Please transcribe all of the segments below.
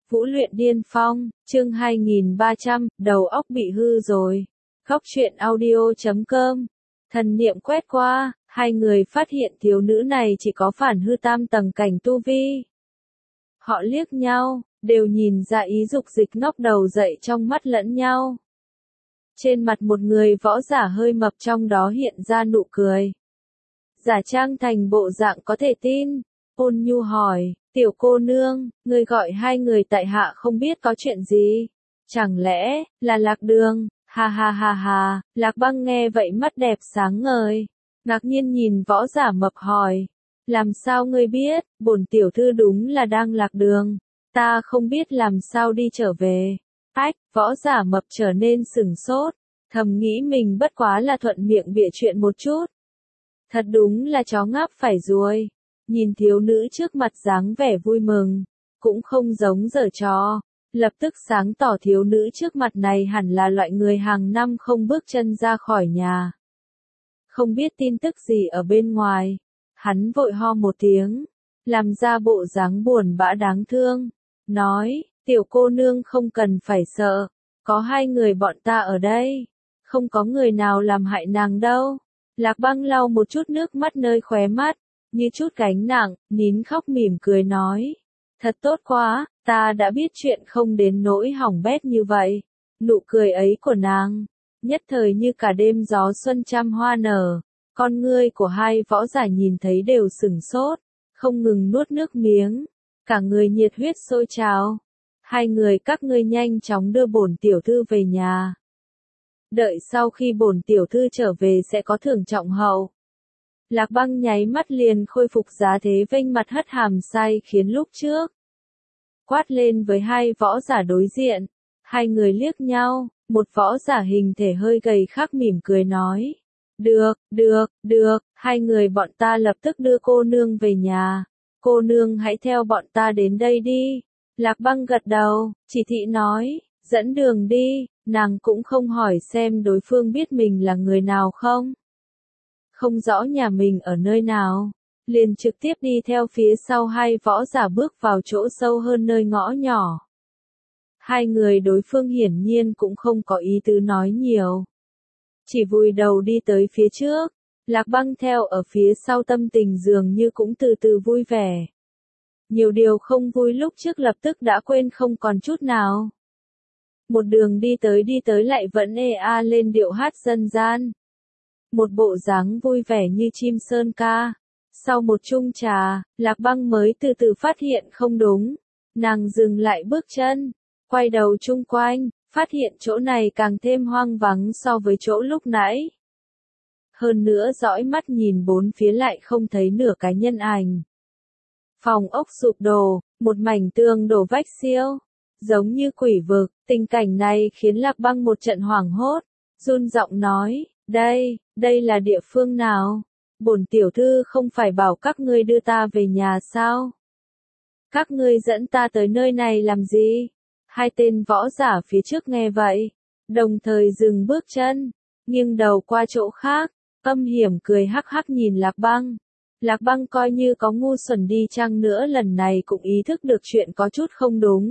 Vũ luyện điên phong, chương 2300, đầu óc bị hư rồi. Góc truyện audio.com. Thần niệm quét qua, hai người phát hiện thiếu nữ này chỉ có phản hư tam tầng cảnh tu vi. Họ liếc nhau, đều nhìn ra ý dục dịch ngóc đầu dậy trong mắt lẫn nhau. Trên mặt một người võ giả hơi mập trong đó hiện ra nụ cười. Giả trang thành bộ dạng có thể tin, ôn nhu hỏi, tiểu cô nương, ngươi gọi hai người tại hạ không biết có chuyện gì? Chẳng lẽ, là Lạc Đường? Ha ha ha ha, Lạc Băng nghe vậy mắt đẹp sáng ngời. Ngạc nhiên nhìn võ giả mập hỏi, làm sao ngươi biết, bổn tiểu thư đúng là đang lạc đường, ta không biết làm sao đi trở về. Ách, võ giả mập trở nên sửng sốt, thầm nghĩ mình bất quá là thuận miệng bịa chuyện một chút. Thật đúng là chó ngáp phải ruồi. Nhìn thiếu nữ trước mặt dáng vẻ vui mừng, cũng không giống giở trò, lập tức sáng tỏ thiếu nữ trước mặt này hẳn là loại người hàng năm không bước chân ra khỏi nhà. Không biết tin tức gì ở bên ngoài, hắn vội ho một tiếng, làm ra bộ dáng buồn bã đáng thương, nói, tiểu cô nương không cần phải sợ, có hai người bọn ta ở đây, không có người nào làm hại nàng đâu. Lạc Băng lau một chút nước mắt nơi khóe mắt, như chút gánh nặng, nín khóc mỉm cười nói. Thật tốt quá, ta đã biết chuyện không đến nỗi hỏng bét như vậy. Nụ cười ấy của nàng, nhất thời như cả đêm gió xuân trăm hoa nở. Con ngươi của hai võ giả nhìn thấy đều sửng sốt, không ngừng nuốt nước miếng. Cả người nhiệt huyết sôi trào. Hai người các ngươi nhanh chóng đưa bổn tiểu thư về nhà. Đợi sau khi bổn tiểu thư trở về sẽ có thưởng trọng hậu. Lạc Băng nháy mắt liền khôi phục giá thế vênh mặt hất hàm sai khiến lúc trước. Quát lên với hai võ giả đối diện. Hai người liếc nhau, một võ giả hình thể hơi gầy khắc mỉm cười nói. Được, hai người bọn ta lập tức đưa cô nương về nhà. Cô nương hãy theo bọn ta đến đây đi. Lạc Băng gật đầu, chỉ thị nói, dẫn đường đi, nàng cũng không hỏi xem đối phương biết mình là người nào không. Không rõ nhà mình ở nơi nào, liền trực tiếp đi theo phía sau hai võ giả bước vào chỗ sâu hơn nơi ngõ nhỏ. Hai người đối phương hiển nhiên cũng không có ý tứ nói nhiều. Chỉ vùi đầu đi tới phía trước, Lạc Băng theo ở phía sau tâm tình dường như cũng từ từ vui vẻ. Nhiều điều không vui lúc trước lập tức đã quên không còn chút nào. Một đường đi tới lại vẫn ê a lên điệu hát dân gian. Một bộ dáng vui vẻ như chim sơn ca. Sau một chung trà, Lạc Băng mới từ từ phát hiện không đúng. Nàng dừng lại bước chân, quay đầu chung quanh, phát hiện chỗ này càng thêm hoang vắng so với chỗ lúc nãy. Hơn nữa dõi mắt nhìn bốn phía lại không thấy nửa cái nhân ảnh. Phòng ốc sụp đổ, một mảnh tường đổ vách siêu, giống như quỷ vực. Tình cảnh này khiến Lạc Băng một trận hoảng hốt, run giọng nói, đây là địa phương nào? Bổn tiểu thư không phải bảo các ngươi đưa ta về nhà sao? Các ngươi dẫn ta tới nơi này làm gì? Hai tên võ giả phía trước nghe vậy, đồng thời dừng bước chân, nghiêng đầu qua chỗ khác, âm hiểm cười hắc hắc nhìn Lạc Băng. Lạc Băng coi như có ngu xuẩn đi chăng nữa lần này cũng ý thức được chuyện có chút không đúng.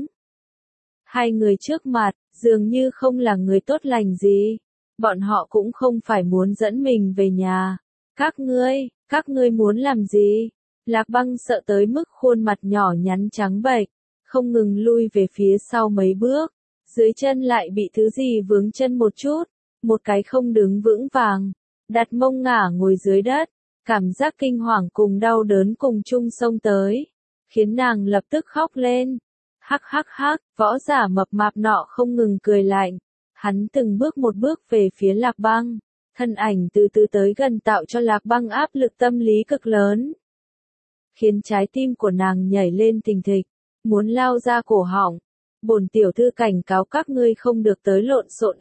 Hai người trước mặt, dường như không là người tốt lành gì. Bọn họ cũng không phải muốn dẫn mình về nhà. Các ngươi muốn làm gì? Lạc Băng sợ tới mức khuôn mặt nhỏ nhắn trắng bệch, không ngừng lui về phía sau mấy bước. Dưới chân lại bị thứ gì vướng chân một chút, một cái không đứng vững vàng, đặt mông ngả ngồi dưới đất. Cảm giác kinh hoàng cùng đau đớn cùng chung xông tới, khiến nàng lập tức khóc lên. Hắc, võ giả mập mạp nọ không ngừng cười lạnh. Hắn từng bước một bước về phía Lạc Băng, thân ảnh từ từ tới gần tạo cho Lạc Băng áp lực tâm lý cực lớn. Khiến trái tim của nàng nhảy lên thình thịch, muốn lao ra cổ họng. Bổn tiểu thư cảnh cáo các ngươi không được tới lộn xộn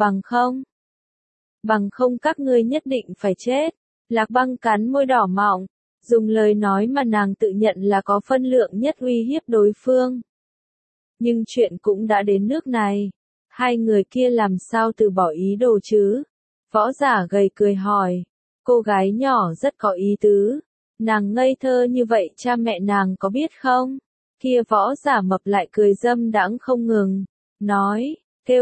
bằng không các ngươi nhất định phải chết. Lạc Băng cắn môi đỏ mọng, dùng lời nói mà nàng tự nhận là có phân lượng nhất uy hiếp đối phương. Nhưng chuyện cũng đã đến nước này, hai người kia làm sao từ bỏ ý đồ chứ? Võ giả gầy cười hỏi, cô gái nhỏ rất có ý tứ, nàng ngây thơ như vậy cha mẹ nàng có biết không? Kia võ giả mập lại cười dâm đãng không ngừng, nói,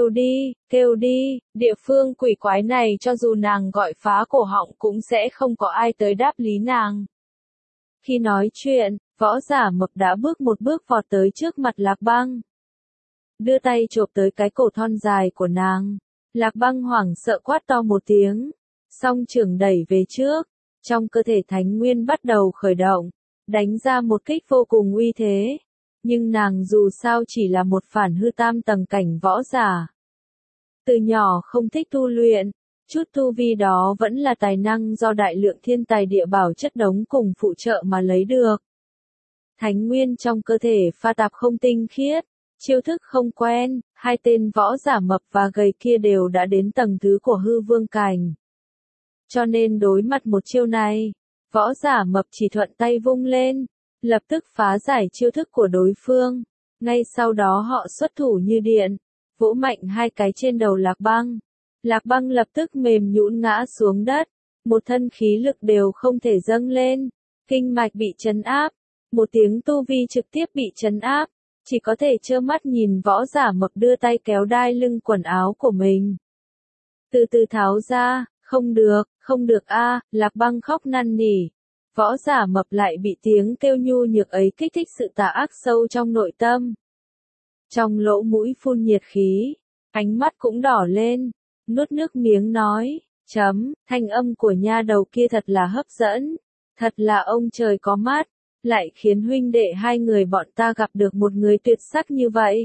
kêu đi, địa phương quỷ quái này cho dù nàng gọi phá cổ họng cũng sẽ không có ai tới đáp lý nàng. Khi nói chuyện, võ giả mập đã bước một bước vọt tới trước mặt Lạc Băng. Đưa tay chộp tới cái cổ thon dài của nàng. Lạc Băng hoảng sợ quát to một tiếng. Song trưởng đẩy về trước. Trong cơ thể thánh nguyên bắt đầu khởi động. Đánh ra một kích vô cùng uy thế. Nhưng nàng dù sao chỉ là một phản hư tam tầng cảnh võ giả. Từ nhỏ không thích tu luyện. Chút tu vi đó vẫn là tài năng do đại lượng thiên tài địa bảo chất đống cùng phụ trợ mà lấy được. Thánh nguyên trong cơ thể pha tạp không tinh khiết, chiêu thức không quen, hai tên võ giả mập và gầy kia đều đã đến tầng thứ của hư vương cảnh. Cho nên đối mặt một chiêu này, võ giả mập chỉ thuận tay vung lên, lập tức phá giải chiêu thức của đối phương. Ngay sau đó họ xuất thủ như điện, vỗ mạnh hai cái trên đầu Lạc Băng. Lạc Băng lập tức mềm nhũn ngã xuống đất, một thân khí lực đều không thể dâng lên, kinh mạch bị trấn áp, một tiếng tu vi trực tiếp bị trấn áp, chỉ có thể trơ mắt nhìn võ giả mập đưa tay kéo đai lưng quần áo của mình. Từ từ tháo ra, không được a, Lạc Băng khóc năn nỉ. Võ giả mập lại bị tiếng kêu nhu nhược ấy kích thích sự tà ác sâu trong nội tâm. Trong lỗ mũi phun nhiệt khí, ánh mắt cũng đỏ lên. Nuốt nước miếng nói, thanh âm của nha đầu kia thật là hấp dẫn, thật là ông trời có mắt, lại khiến huynh đệ hai người bọn ta gặp được một người tuyệt sắc như vậy.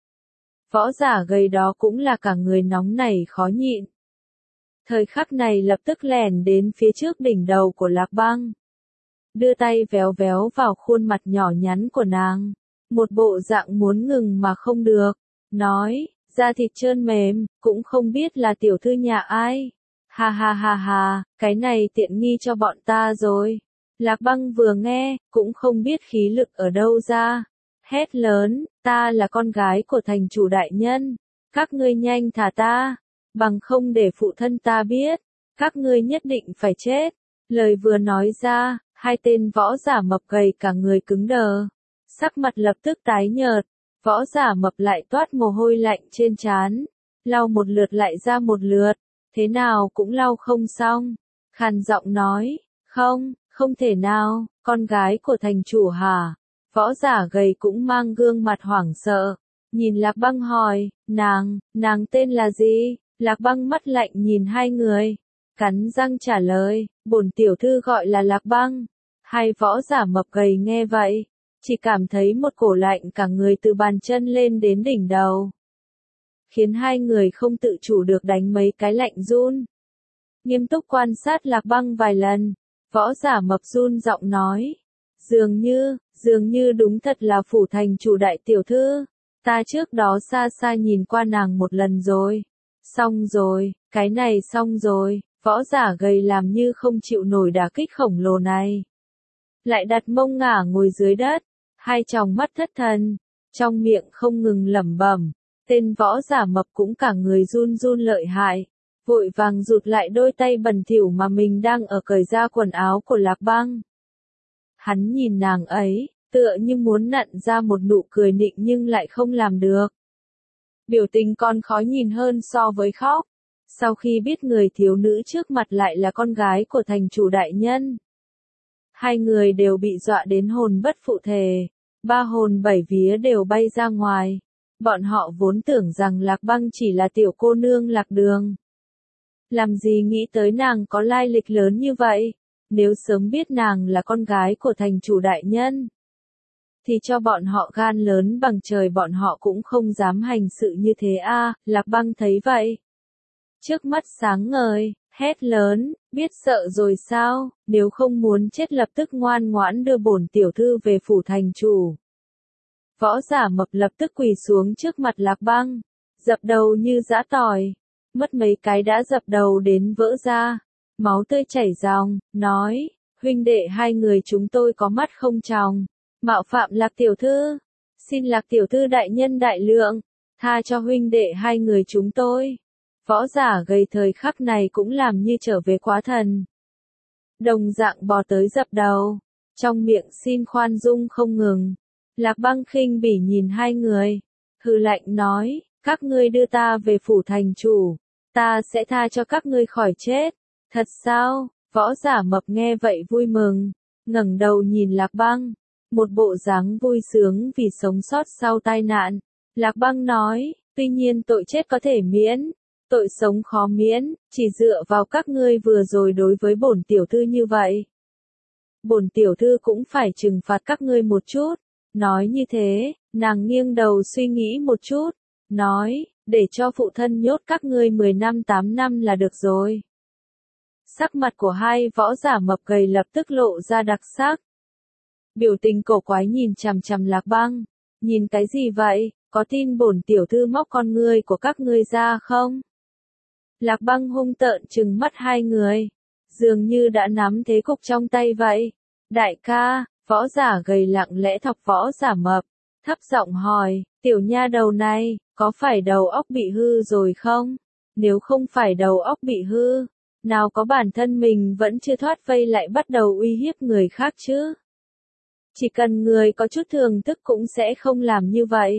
Võ giả gầy đó cũng là cả người nóng nảy khó nhịn. Thời khắc này lập tức lèn đến phía trước đỉnh đầu của Lạc Băng. Đưa tay véo véo vào khuôn mặt nhỏ nhắn của nàng, một bộ dạng muốn ngừng mà không được, nói, da thịt trơn mềm, cũng không biết là tiểu thư nhà ai. Ha ha ha ha, cái này tiện nghi cho bọn ta rồi. Lạc Băng vừa nghe, cũng không biết khí lực ở đâu ra. Hét lớn, ta là con gái của thành chủ đại nhân. Các ngươi nhanh thả ta, bằng không để phụ thân ta biết. Các ngươi nhất định phải chết. Lời vừa nói ra, hai tên võ giả mập gầy cả người cứng đờ. Sắc mặt lập tức tái nhợt. Võ giả mập lại toát mồ hôi lạnh trên trán, lau một lượt lại ra một lượt, thế nào cũng lau không xong. Khàn giọng nói, không thể nào, con gái của thành chủ hả? Võ giả gầy cũng mang gương mặt hoảng sợ, nhìn Lạc Băng hỏi, nàng tên là gì? Lạc Băng mắt lạnh nhìn hai người, cắn răng trả lời, bổn tiểu thư gọi là Lạc Băng. Hai võ giả mập gầy nghe vậy, chỉ cảm thấy một cổ lạnh cả người từ bàn chân lên đến đỉnh đầu. Khiến hai người không tự chủ được đánh mấy cái lạnh run. Nghiêm túc quan sát Lạc Băng vài lần, võ giả mập run giọng nói. Dường như đúng thật là phủ thành chủ đại tiểu thư. Ta trước đó xa xa nhìn qua nàng một lần rồi. Xong rồi, cái này xong rồi, võ giả gầy làm như không chịu nổi đả kích khổng lồ này. Lại đặt mông ngả ngồi dưới đất, hai tròng mắt thất thần, trong miệng không ngừng lẩm bẩm. Tên võ giả mập cũng cả người run run lợi hại, vội vàng rụt lại đôi tay bẩn thỉu mà mình đang ở cởi ra quần áo của Lạc Băng. Hắn nhìn nàng ấy, tựa như muốn nặn ra một nụ cười nịnh nhưng lại không làm được. Biểu tình còn khó nhìn hơn so với khóc. Sau khi biết người thiếu nữ trước mặt lại là con gái của thành chủ đại nhân, hai người đều bị dọa đến hồn bất phụ thể, ba hồn bảy vía đều bay ra ngoài. Bọn họ vốn tưởng rằng Lạc Băng chỉ là tiểu cô nương lạc đường. Làm gì nghĩ tới nàng có lai lịch lớn như vậy, nếu sớm biết nàng là con gái của thành chủ đại nhân, thì cho bọn họ gan lớn bằng trời bọn họ cũng không dám hành sự như thế a. Lạc Băng thấy vậy, trước mắt sáng ngời, hét lớn, biết sợ rồi sao, nếu không muốn chết lập tức ngoan ngoãn đưa bổn tiểu thư về phủ thành chủ. Võ giả mập lập tức quỳ xuống trước mặt Lạc Băng, dập đầu như giã tỏi, mất mấy cái đã dập đầu đến vỡ ra, máu tươi chảy ròng, nói, huynh đệ hai người chúng tôi có mắt không tròng, mạo phạm Lạc tiểu thư, xin Lạc tiểu thư đại nhân đại lượng, tha cho huynh đệ hai người chúng tôi. Võ giả gầy thời khắc này cũng làm như trở về quá thần. Đồng dạng bò tới dập đầu, trong miệng xin khoan dung không ngừng. Lạc Băng khinh bỉ nhìn hai người, hừ lạnh nói, các ngươi đưa ta về phủ thành chủ, ta sẽ tha cho các ngươi khỏi chết. Thật sao? Võ Giả Mập nghe vậy vui mừng, ngẩng đầu nhìn Lạc Băng, một bộ dáng vui sướng vì sống sót sau tai nạn. Lạc Băng nói, tuy nhiên tội chết có thể miễn, tội sống khó miễn, chỉ dựa vào các ngươi vừa rồi đối với bổn tiểu thư như vậy. Bổn tiểu thư cũng phải trừng phạt các ngươi một chút. Nói như thế, nàng nghiêng đầu suy nghĩ một chút, nói, để cho phụ thân nhốt các ngươi 10 năm 8 năm là được rồi. Sắc mặt của hai võ giả mập gầy lập tức lộ ra đặc sắc. Biểu tình cổ quái nhìn chằm chằm Lạc Băng, nhìn cái gì vậy, có tin bổn tiểu thư móc con ngươi của các ngươi ra không? Lạc Băng hung tợn trừng mắt hai người, dường như đã nắm thế cục trong tay vậy. Đại ca, võ giả gầy lặng lẽ thọc võ giả mập, thấp giọng hỏi, tiểu nha đầu này, có phải đầu óc bị hư rồi không? Nếu không phải đầu óc bị hư, nào có bản thân mình vẫn chưa thoát vây lại bắt đầu uy hiếp người khác chứ? Chỉ cần người có chút thường thức cũng sẽ không làm như vậy.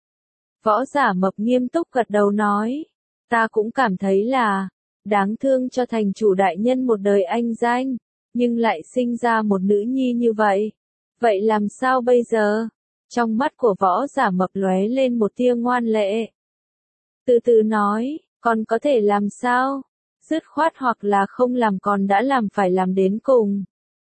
Võ giả mập nghiêm túc gật đầu nói, ta cũng cảm thấy là, đáng thương cho thành chủ đại nhân một đời anh danh, nhưng lại sinh ra một nữ nhi như vậy. Vậy làm sao bây giờ? Trong mắt của võ giả mập lóe lên một tia ngoan lệ. Từ từ nói, còn có thể làm sao? Dứt khoát hoặc là không làm còn đã làm phải làm đến cùng.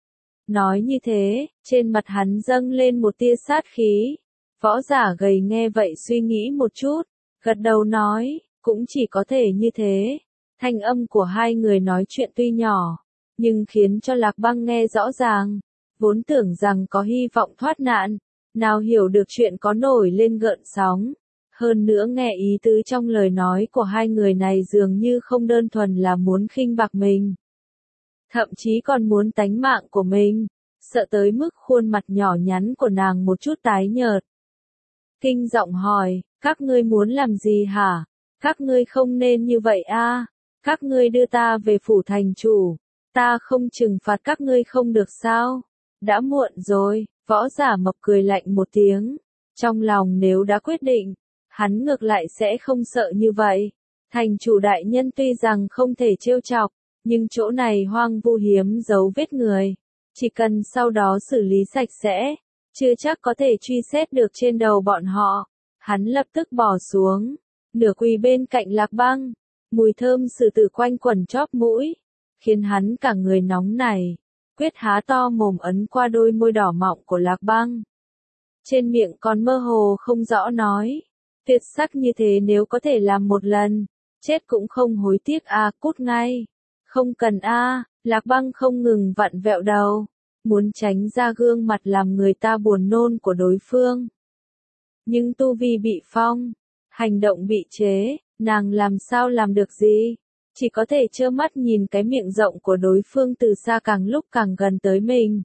Nói như thế, trên mặt hắn dâng lên một tia sát khí. Võ giả gầy nghe vậy suy nghĩ một chút, gật đầu nói, cũng chỉ có thể như thế. Thanh âm của hai người nói chuyện tuy nhỏ, nhưng khiến cho Lạc Băng nghe rõ ràng. Vốn tưởng rằng có hy vọng thoát nạn, nào hiểu được chuyện có nổi lên gợn sóng. Hơn nữa nghe ý tứ trong lời nói của hai người này dường như không đơn thuần là muốn khinh bạc mình. Thậm chí còn muốn tánh mạng của mình, sợ tới mức khuôn mặt nhỏ nhắn của nàng một chút tái nhợt. Kinh giọng hỏi, các ngươi muốn làm gì hả? Các ngươi không nên như vậy a. Các ngươi đưa ta về phủ thành chủ, ta không trừng phạt các ngươi không được sao? Đã muộn rồi, võ giả mập cười lạnh một tiếng. Trong lòng nếu đã quyết định, hắn ngược lại sẽ không sợ như vậy. Thành chủ đại nhân tuy rằng không thể trêu chọc, nhưng chỗ này hoang vu hiếm dấu vết người. Chỉ cần sau đó xử lý sạch sẽ, chưa chắc có thể truy xét được trên đầu bọn họ. Hắn lập tức bỏ xuống, nửa quỳ bên cạnh Lạc Băng. Mùi thơm sử tử quanh quẩn chóp mũi, khiến hắn cả người nóng nảy. Quyết há to mồm ấn qua đôi môi đỏ mọng của Lạc Băng. Trên miệng còn mơ hồ không rõ nói, tuyệt sắc như thế nếu có thể làm một lần, chết cũng không hối tiếc a, cút ngay. Không cần a. Lạc Băng không ngừng vặn vẹo đầu, muốn tránh ra gương mặt làm người ta buồn nôn của đối phương. Nhưng tu vi bị phong, hành động bị chế, nàng làm sao làm được gì? Chỉ có thể trơ mắt nhìn cái miệng rộng của đối phương từ xa càng lúc càng gần tới mình.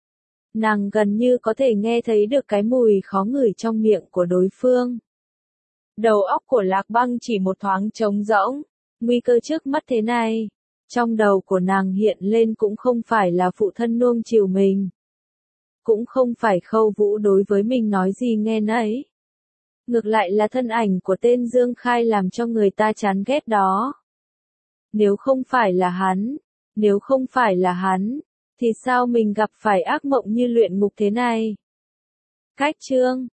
Nàng gần như có thể nghe thấy được cái mùi khó ngửi trong miệng của đối phương. Đầu óc của Lạc Băng chỉ một thoáng trống rỗng, nguy cơ trước mắt thế này. Trong đầu của nàng hiện lên cũng không phải là phụ thân nuông chiều mình. Cũng không phải Khâu Vũ đối với mình nói gì nghe nấy. Ngược lại là thân ảnh của tên Dương Khai làm cho người ta chán ghét đó. Nếu không phải là hắn, thì sao mình gặp phải ác mộng như luyện ngục thế này? Cách chương